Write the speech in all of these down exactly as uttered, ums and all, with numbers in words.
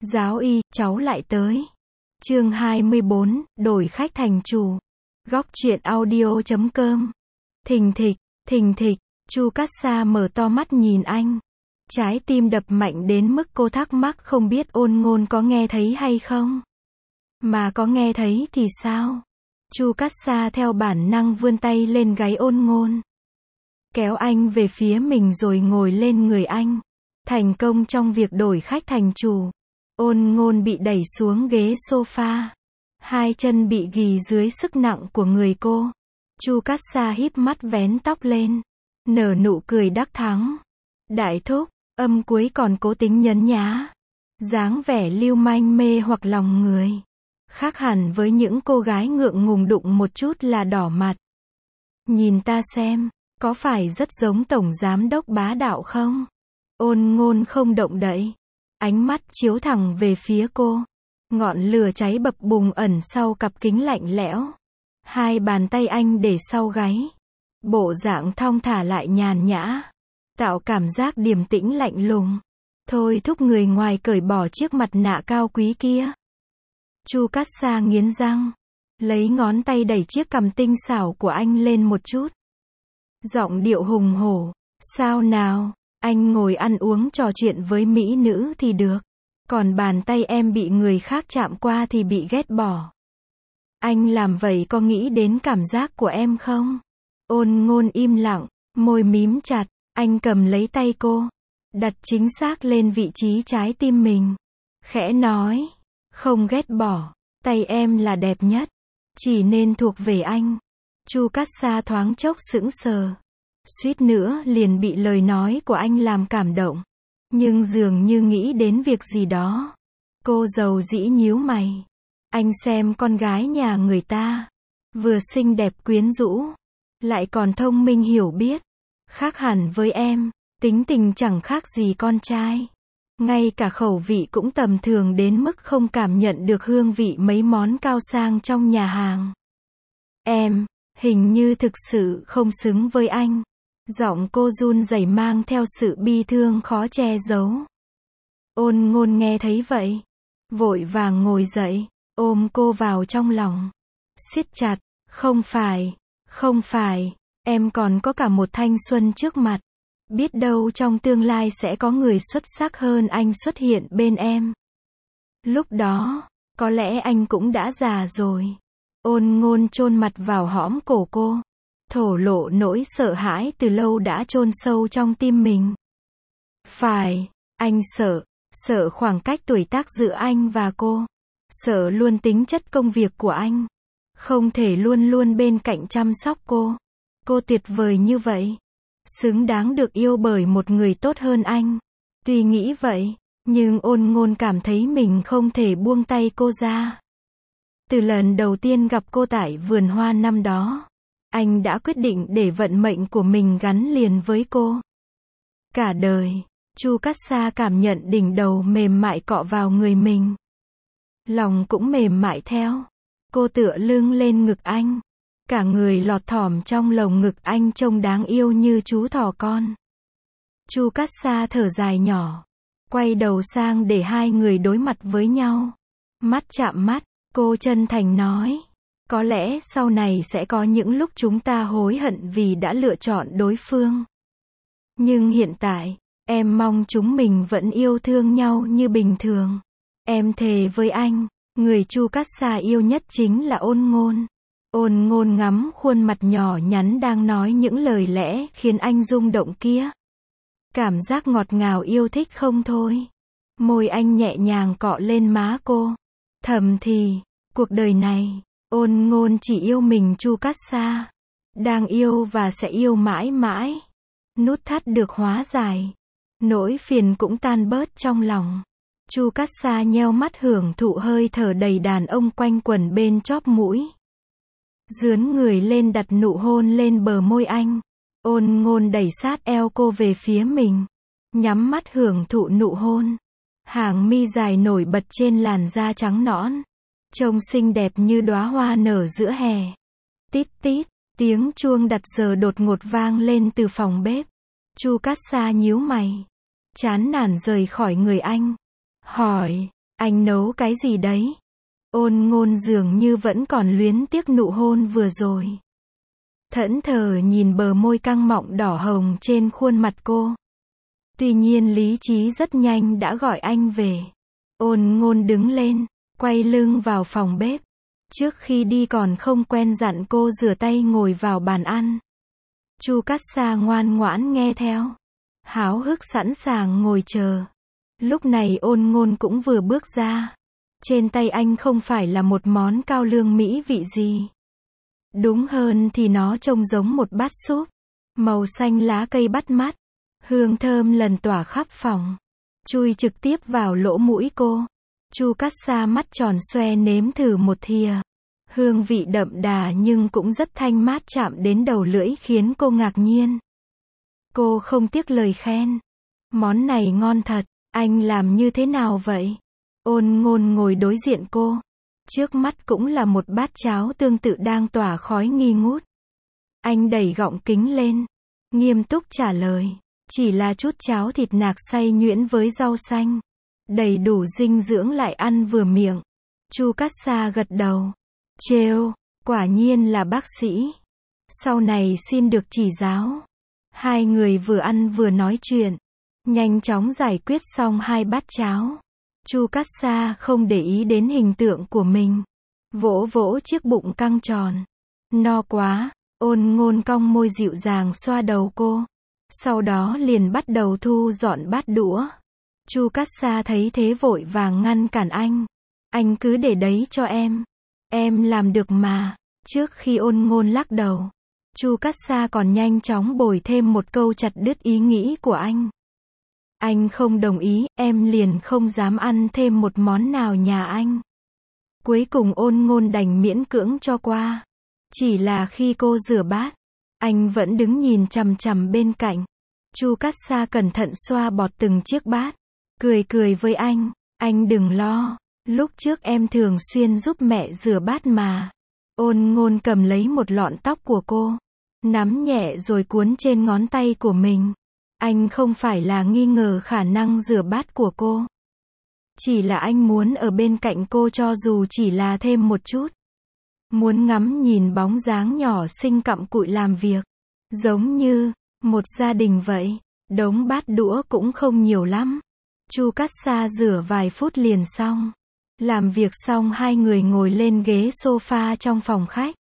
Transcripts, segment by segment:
Giáo y, cháu lại tới. Chương hai mươi bốn, đổi khách thành chủ. Góc truyện audio chấm com. Thình thịch, thình thịch, Chu Cát Sa mở to mắt nhìn anh. Trái tim đập mạnh đến mức cô thắc mắc không biết Ôn Ngôn có nghe thấy hay không. Mà có nghe thấy thì sao? Chu Cát Sa theo bản năng vươn tay lên gáy Ôn Ngôn. Kéo anh về phía mình rồi ngồi lên người anh. Thành công trong việc đổi khách thành chủ. Ôn Ngôn bị đẩy xuống ghế sofa. Hai chân bị ghì dưới sức nặng của người cô. Chu Cát Sa híp mắt vén tóc lên. Nở nụ cười đắc thắng. Đại thúc, âm cuối còn cố tính nhấn nhá. Dáng vẻ lưu manh mê hoặc lòng người. Khác hẳn với những cô gái ngượng ngùng đụng một chút là đỏ mặt. Nhìn ta xem, có phải rất giống tổng giám đốc bá đạo không? Ôn Ngôn không động đậy. Ánh mắt chiếu thẳng về phía cô. Ngọn lửa cháy bập bùng ẩn sau cặp kính lạnh lẽo. Hai bàn tay anh để sau gáy. Bộ dạng thong thả lại nhàn nhã. Tạo cảm giác điềm tĩnh lạnh lùng. Thôi thúc người ngoài cởi bỏ chiếc mặt nạ cao quý kia. Chu Cát Sa nghiến răng. Lấy ngón tay đẩy chiếc cằm tinh xảo của anh lên một chút. Giọng điệu hùng hổ. Sao nào, anh ngồi ăn uống trò chuyện với mỹ nữ thì được. Còn bàn tay em bị người khác chạm qua thì bị ghét bỏ. Anh làm vậy có nghĩ đến cảm giác của em không? Ôn Ngôn im lặng, môi mím chặt. Anh cầm lấy tay cô. Đặt chính xác lên vị trí trái tim mình. Khẽ nói. Không ghét bỏ. Tay em là đẹp nhất. Chỉ nên thuộc về anh. Chu Cát Sa thoáng chốc sững sờ. Suýt nữa liền bị lời nói của anh làm cảm động. Nhưng dường như nghĩ đến việc gì đó. Cô giàu dĩ nhíu mày. Anh xem con gái nhà người ta. Vừa xinh đẹp quyến rũ. Lại còn thông minh hiểu biết. Khác hẳn với em. Tính tình chẳng khác gì con trai. Ngay cả khẩu vị cũng tầm thường đến mức không cảm nhận được hương vị mấy món cao sang trong nhà hàng. Em, hình như thực sự không xứng với anh. Giọng cô run rẩy mang theo sự bi thương khó che giấu. Ôn Ngôn nghe thấy vậy. Vội vàng ngồi dậy, ôm cô vào trong lòng. Siết chặt, không phải, không phải, em còn có cả một thanh xuân trước mặt. Biết đâu trong tương lai sẽ có người xuất sắc hơn anh xuất hiện bên em. Lúc đó, có lẽ anh cũng đã già rồi. Ôn Ngôn chôn mặt vào hõm cổ cô. Thổ lộ nỗi sợ hãi từ lâu đã chôn sâu trong tim mình. Phải, anh sợ, sợ khoảng cách tuổi tác giữa anh và cô. Sợ luôn tính chất công việc của anh. Không thể luôn luôn bên cạnh chăm sóc cô. Cô tuyệt vời như vậy. Xứng đáng được yêu bởi một người tốt hơn anh. Tuy nghĩ vậy, nhưng Ôn Ngôn cảm thấy mình không thể buông tay cô ra. Từ lần đầu tiên gặp cô tại vườn hoa năm đó, anh đã quyết định để vận mệnh của mình gắn liền với cô. Cả đời, Chu Cát Sa cảm nhận đỉnh đầu mềm mại cọ vào người mình. Lòng cũng mềm mại theo. Cô tựa lưng lên ngực anh. Cả người lọt thỏm trong lồng ngực anh trông đáng yêu như chú thỏ con. Chu Cát Sa thở dài nhỏ. Quay đầu sang để hai người đối mặt với nhau. Mắt chạm mắt, cô chân thành nói. Có lẽ sau này sẽ có những lúc chúng ta hối hận vì đã lựa chọn đối phương. Nhưng hiện tại, em mong chúng mình vẫn yêu thương nhau như bình thường. Em thề với anh, người Chu Cát Sa yêu nhất chính là Ôn Ngôn. Ôn Ngôn ngắm khuôn mặt nhỏ nhắn đang nói những lời lẽ khiến anh rung động kia. Cảm giác ngọt ngào yêu thích không thôi. Môi anh nhẹ nhàng cọ lên má cô. Thầm thì, cuộc đời này, Ôn Ngôn chỉ yêu mình Chu Cát Sa. Đang yêu và sẽ yêu mãi mãi. Nút thắt được hóa giải. Nỗi phiền cũng tan bớt trong lòng. Chu Cát Sa nheo mắt hưởng thụ hơi thở đầy đàn ông quanh quẩn bên chóp mũi. Dướn người lên đặt nụ hôn lên bờ môi anh. Ôn Ngôn đẩy sát eo cô về phía mình. Nhắm mắt hưởng thụ nụ hôn. Hàng mi dài nổi bật trên làn da trắng nõn. Trông xinh đẹp như đóa hoa nở giữa hè. Tít tít, tiếng chuông đặt giờ đột ngột vang lên từ phòng bếp. Chu Cát Sa nhíu mày. Chán nản rời khỏi người anh. Hỏi, Anh nấu cái gì đấy? Ôn Ngôn dường như vẫn còn luyến tiếc nụ hôn vừa rồi. Thẫn thờ nhìn bờ môi căng mọng đỏ hồng trên khuôn mặt cô. Tuy nhiên lý trí rất nhanh đã gọi anh về. Ôn Ngôn đứng lên, quay lưng vào phòng bếp. Trước khi đi còn không quên dặn cô rửa tay ngồi vào bàn ăn. Chu Cát Sa ngoan ngoãn nghe theo, háo hức sẵn sàng ngồi chờ. Lúc này Ôn Ngôn cũng vừa bước ra. Trên tay anh không phải là một món cao lương mỹ vị gì. Đúng hơn thì nó trông giống một bát súp, màu xanh lá cây bắt mắt, hương thơm lần tỏa khắp phòng, chui trực tiếp vào lỗ mũi cô. Chu Cát Sa mắt tròn xoe nếm thử một thìa. Hương vị đậm đà nhưng cũng rất thanh mát chạm đến đầu lưỡi khiến cô ngạc nhiên. Cô không tiếc lời khen. Món này ngon thật, anh làm như thế nào vậy? Ôn Ngôn ngồi đối diện cô. Trước mắt cũng là một bát cháo tương tự đang tỏa khói nghi ngút. Anh đẩy gọng kính lên, nghiêm túc trả lời. Chỉ là chút cháo thịt nạc xay nhuyễn với rau xanh. Đầy đủ dinh dưỡng lại ăn vừa miệng. Chu Cát Sa gật đầu. Trêu, quả nhiên là bác sĩ. Sau này xin được chỉ giáo. Hai người vừa ăn vừa nói chuyện. Nhanh chóng giải quyết xong hai bát cháo. Chu Cát Sa không để ý đến hình tượng của mình. Vỗ vỗ chiếc bụng căng tròn. No quá, Ôn Ngôn cong môi dịu dàng xoa đầu cô. Sau đó liền bắt đầu thu dọn bát đũa. Chu Cát Sa thấy thế vội vàng ngăn cản anh. Anh cứ để đấy cho em. Em làm được mà. Trước khi Ôn Ngôn lắc đầu, Chu Cát Sa còn nhanh chóng bồi thêm một câu chặt đứt ý nghĩ của anh. Anh không đồng ý, em liền không dám ăn thêm một món nào nhà anh. Cuối cùng Ôn Ngôn đành miễn cưỡng cho qua. Chỉ là khi cô rửa bát, anh vẫn đứng nhìn chằm chằm bên cạnh. Chu Cát Sa cẩn thận xoa bọt từng chiếc bát. Cười cười với anh, anh đừng lo. Lúc trước em thường xuyên giúp mẹ rửa bát mà. Ôn Ngôn cầm lấy một lọn tóc của cô, nắm nhẹ rồi cuốn trên ngón tay của mình. Anh không phải là nghi ngờ khả năng rửa bát của cô. Chỉ là anh muốn ở bên cạnh cô cho dù chỉ là thêm một chút. Muốn ngắm nhìn bóng dáng nhỏ xinh cặm cụi làm việc. Giống như một gia đình vậy. Đống bát đũa cũng không nhiều lắm. Chu Cát Sa rửa vài phút liền xong. Làm việc xong hai người ngồi lên ghế sofa trong phòng khách.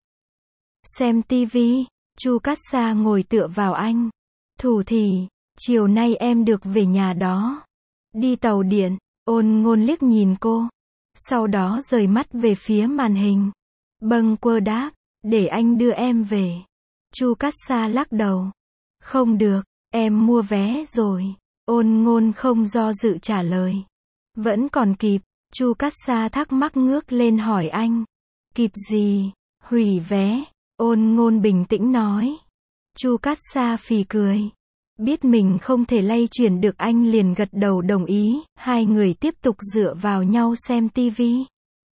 Xem tivi, Chu Cát Sa ngồi tựa vào anh. Thủ thỉ, chiều nay em được về nhà đó. Đi tàu điện, Ôn Ngôn liếc nhìn cô. Sau đó rời mắt về phía màn hình. Bâng quơ đáp, để anh đưa em về. Chu Cát Sa lắc đầu. Không được, em mua vé rồi. Ôn Ngôn không do dự trả lời. Vẫn còn kịp. Chu Cát Sa thắc mắc ngước lên hỏi anh. Kịp gì? Hủy vé. Ôn Ngôn bình tĩnh nói. Chu Cát Sa phì cười. Biết mình không thể lay chuyển được anh liền gật đầu đồng ý. Hai người tiếp tục dựa vào nhau xem tivi.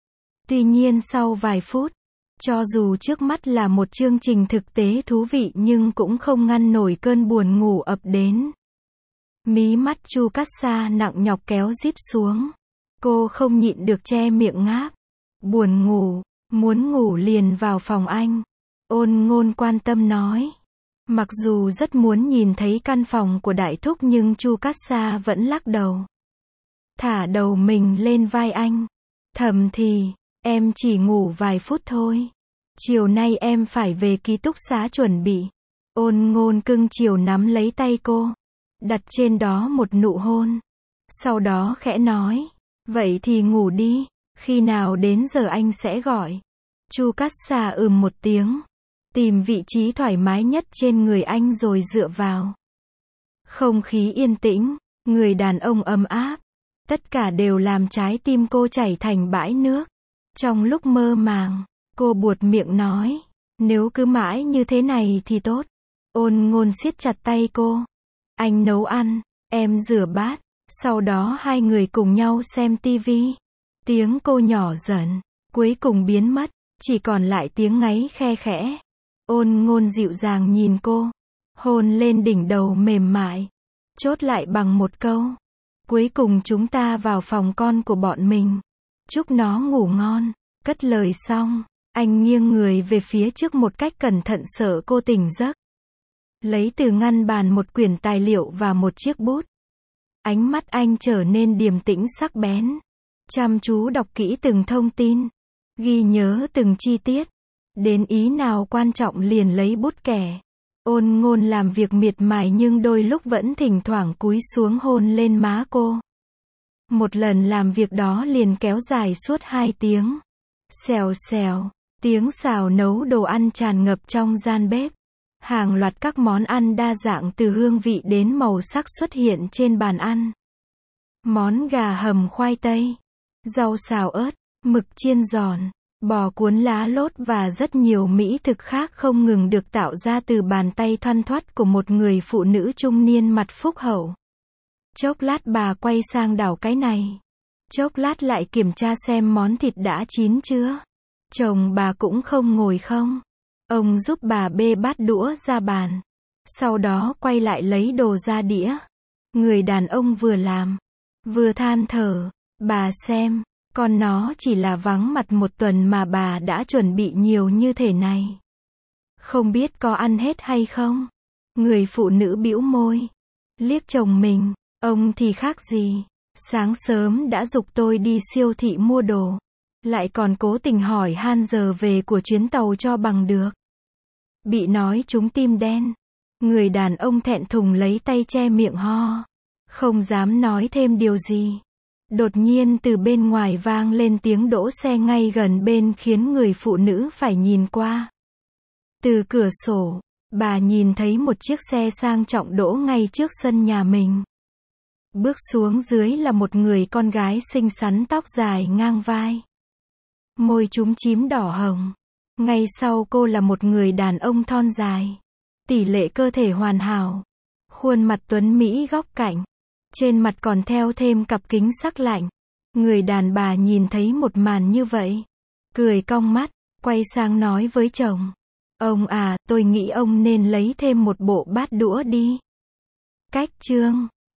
Tuy nhiên sau vài phút, cho dù trước mắt là một chương trình thực tế thú vị nhưng cũng không ngăn nổi cơn buồn ngủ ập đến. Mí mắt Chu Cát Sa nặng nhọc kéo díp xuống. Cô không nhịn được che miệng ngáp. Buồn ngủ, muốn ngủ liền vào phòng anh. Ôn Ngôn quan tâm nói. Mặc dù rất muốn nhìn thấy căn phòng của đại thúc nhưng Chu Cát Sa vẫn lắc đầu. Thả đầu mình lên vai anh. Thầm thì, em chỉ ngủ vài phút thôi. Chiều nay em phải về ký túc xá chuẩn bị. Ôn Ngôn cưng chiều nắm lấy tay cô. Đặt trên đó một nụ hôn. Sau đó khẽ nói. Vậy thì ngủ đi. Khi nào đến giờ anh sẽ gọi. Chu Cát Sa ừm một tiếng. Tìm vị trí thoải mái nhất trên người anh rồi dựa vào. Không khí yên tĩnh. Người đàn ông ấm áp. Tất cả đều làm trái tim cô chảy thành bãi nước. Trong lúc mơ màng, cô buột miệng nói. Nếu cứ mãi như thế này thì tốt. Ôn Ngôn siết chặt tay cô. Anh nấu ăn, em rửa bát. Sau đó hai người cùng nhau xem tivi. Tiếng cô nhỏ dần, cuối cùng biến mất. Chỉ còn lại tiếng ngáy khe khẽ. Ôn Ngôn dịu dàng nhìn cô. Hôn lên đỉnh đầu mềm mại. Chốt lại bằng một câu. Cuối cùng chúng ta vào phòng con của bọn mình. Chúc nó ngủ ngon. Cất lời xong, anh nghiêng người về phía trước một cách cẩn thận sợ cô tỉnh giấc. Lấy từ ngăn bàn một quyển tài liệu và một chiếc bút. Ánh mắt anh trở nên điềm tĩnh sắc bén. Chăm chú đọc kỹ từng thông tin. Ghi nhớ từng chi tiết. Đến ý nào quan trọng liền lấy bút kẻ. Ôn Ngôn làm việc miệt mài nhưng đôi lúc vẫn thỉnh thoảng cúi xuống hôn lên má cô. Một lần làm việc đó liền kéo dài suốt hai tiếng. Xèo xèo, tiếng xào nấu đồ ăn tràn ngập trong gian bếp. Hàng loạt các món ăn đa dạng từ hương vị đến màu sắc xuất hiện trên bàn ăn. Món gà hầm khoai tây, rau xào ớt, mực chiên giòn, bò cuốn lá lốt và rất nhiều mỹ thực khác không ngừng được tạo ra từ bàn tay thoăn thoắt của một người phụ nữ trung niên mặt phúc hậu. Chốc lát bà quay sang đảo cái này. Chốc lát lại kiểm tra xem món thịt đã chín chưa. Chồng bà cũng không ngồi không. Ông giúp bà bê bát đũa ra bàn. Sau đó quay lại lấy đồ ra đĩa. Người đàn ông vừa làm, vừa than thở. Bà xem, con nó chỉ là vắng mặt một tuần mà bà đã chuẩn bị nhiều như thế này. Không biết có ăn hết hay không? Người phụ nữ bĩu môi. Liếc chồng mình, ông thì khác gì. Sáng sớm đã giục tôi đi siêu thị mua đồ. Lại còn cố tình hỏi han giờ về của chuyến tàu cho bằng được. Bị nói trúng tim đen. Người đàn ông thẹn thùng lấy tay che miệng ho. Không dám nói thêm điều gì. Đột nhiên từ bên ngoài vang lên tiếng đỗ xe ngay gần bên khiến người phụ nữ phải nhìn qua. Từ cửa sổ, bà nhìn thấy một chiếc xe sang trọng đỗ ngay trước sân nhà mình. Bước xuống dưới là một người con gái xinh xắn tóc dài ngang vai. Môi chúm chím đỏ hồng. Ngay sau cô là một người đàn ông thon dài. Tỷ lệ cơ thể hoàn hảo. Khuôn mặt tuấn mỹ góc cạnh. Trên mặt còn thêu thêm cặp kính sắc lạnh. Người đàn bà nhìn thấy một màn như vậy. Cười cong mắt, quay sang nói với chồng. Ông à, tôi nghĩ ông nên lấy thêm một bộ bát đũa đi. Cách chương